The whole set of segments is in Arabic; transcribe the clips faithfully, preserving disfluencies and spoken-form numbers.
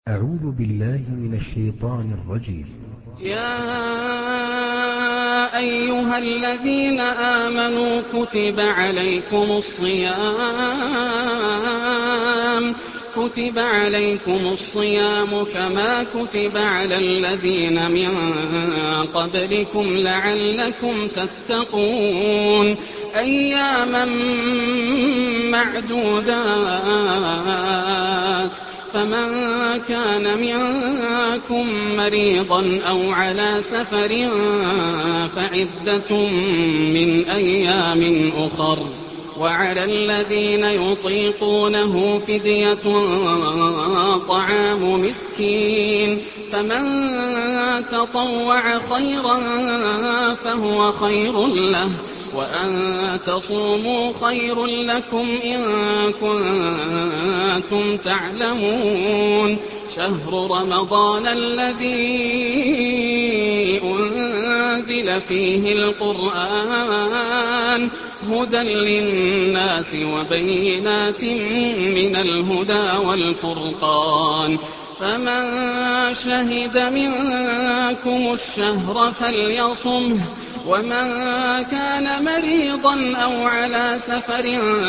أعوذ بالله من الشيطان الرجيم. يا أيها الذين آمنوا كتب عليكم الصيام كتب عليكم الصيام كما كتب على الذين من قبلكم لعلكم تتقون أياما معدودات فمن كان منكم مريضا أو على سفر فعدة من أيام أخر وعلى الذين يطيقونه فدية طعام مسكين فمن تطوع خيرا فهو خير له وأن تصوموا خير لكم إن كنتم تعلمون شهر رمضان الذي أنزل فيه القرآن هدى للناس وبينات من الهدى والفرقان فمن شهد منكم الشهر فليصمه ومن كان مريضا أو على سفر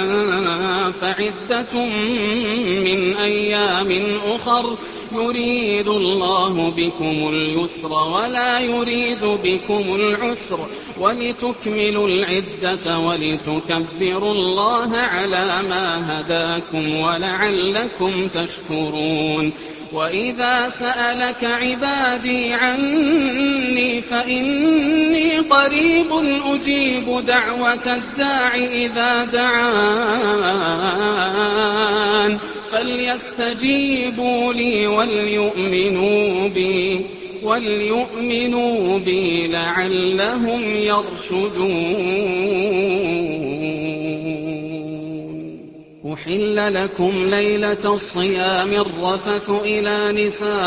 فعدة من أيام أخر يريد الله بكم اليسر ولا يريد بكم العسر ولتكملوا العدة ولتكبروا الله على ما هداكم ولعلكم تشكرون وإذا سألك عبادي عني فإني قريب أجيب دعوة الداع إذا دعان فليستجيبوا لي وليؤمنوا بي وليؤمنوا بي لعلهم يرشدون. أحل لكم ليلة الصيام الرفث إلى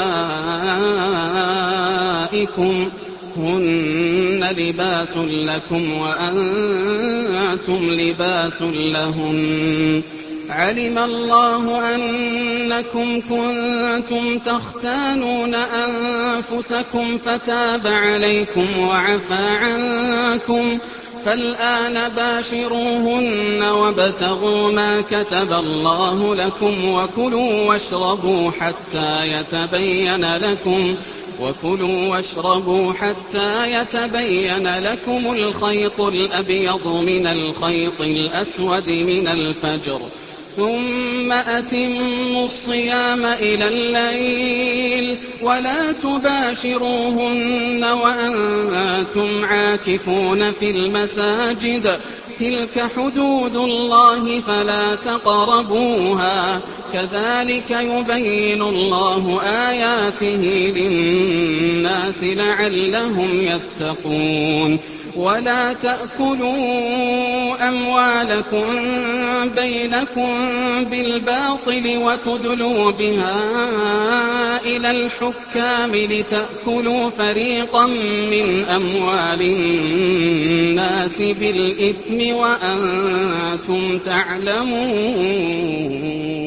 نسائكم هن لباس لكم وأنتم لباس لهن علم الله أنكم كنتم تختانون أنفسكم فتاب عليكم وعفى عنكم فالآن باشروهن وابتغوا ما كتب الله لكم وكلوا واشربوا حتى يتبين لكم وكلوا واشربوا حتى يتبين لكم الخيط الأبيض من الخيط الأسود من الفجر ثم أتموا الصيام إلى الليل ولا تباشروهن وأنتم عاكفون في المساجد تلك حدود الله فلا تقربوها كذلك يبين الله آياته للناس لعلهم يتقون ولا تأكلوا أموالكم بينكم بالباطل وتدلوا بها إلى الحكام لتأكلوا فريقا من أموال الناس بالإثم وأنتم تعلمون.